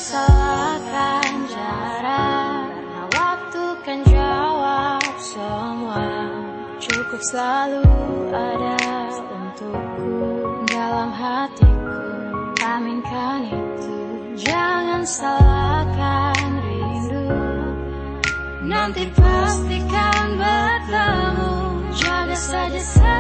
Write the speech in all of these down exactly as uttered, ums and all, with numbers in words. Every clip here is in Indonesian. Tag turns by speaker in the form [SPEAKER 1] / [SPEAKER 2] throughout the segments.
[SPEAKER 1] salahkan jarak, karena waktu kan jawab semua. Cukup selalu ada untukku dalam hatiku, aminkan itu. Jangan salahkan rindu, nanti pastikan bertemu. Jaga saja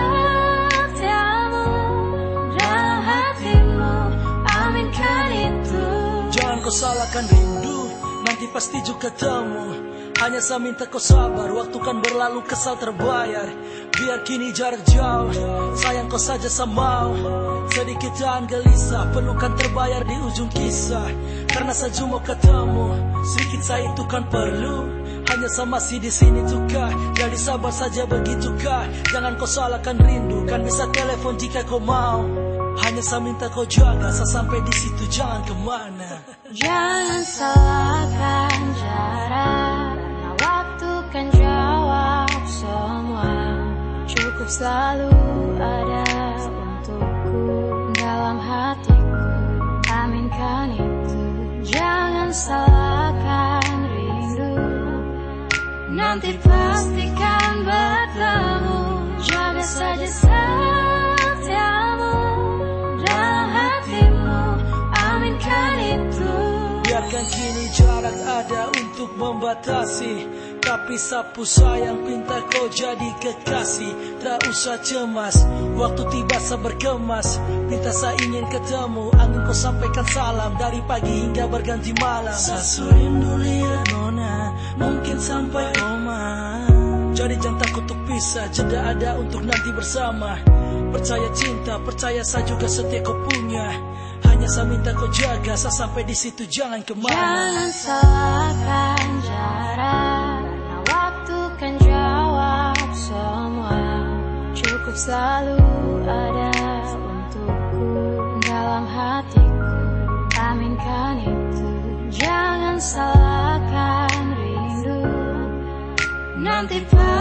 [SPEAKER 1] setiamu dalam hatimu, aminkan itu.
[SPEAKER 2] Jangan kau salahkan rindu, nanti pasti juga ketemu. Hanya saya minta kau sabar, waktu kan berlalu, kesal terbayar. Biar kini jarak jauh, sayang kau saja saya mau. Sedikit jangan gelisah, penuh kan terbayar di ujung kisah. Karena saya cuma ketemu, sedikit saya itu kan perlu. Hanya saya masih di sini tukar, jadi sabar saja begitukah. Jangan kau salahkan rindu, kan bisa telepon jika kau mau. Hanya saya minta kau jaga, saya sampai di situ jangan kemana.
[SPEAKER 1] Jangan salahkan jarak, karena waktu kan jawab semua. Cukup selalu ada untukku dalam hatiku, aminkan itu. Jangan salahkan rindu, nanti pastikan bertemu. Jaga saja setiamu dalam hatimu, aminkan itu.
[SPEAKER 2] Biarkan kini jarak ada untuk membatasi, tapi sapu sayang pinta kau jadi kekasih. Tak usah cemas, waktu tiba saya berkemas. Pinta saya ingin ketemu, angin kau sampaikan salam. Dari pagi hingga berganti malam, saya rindu lihat nona, mungkin sampai oma. Jadi jangan takut untuk pisah, jeda ada untuk nanti bersama. Percaya cinta, percaya saya juga setia kau punya. Hanya saya minta kau jaga, saya sampai di situ jangan kemana.
[SPEAKER 1] Jangan salahkan jarak, karena waktu kan jawab semua. Cukup selalu ada untukku dalam hatiku, aminkan itu. Jangan salahkan rindu, nanti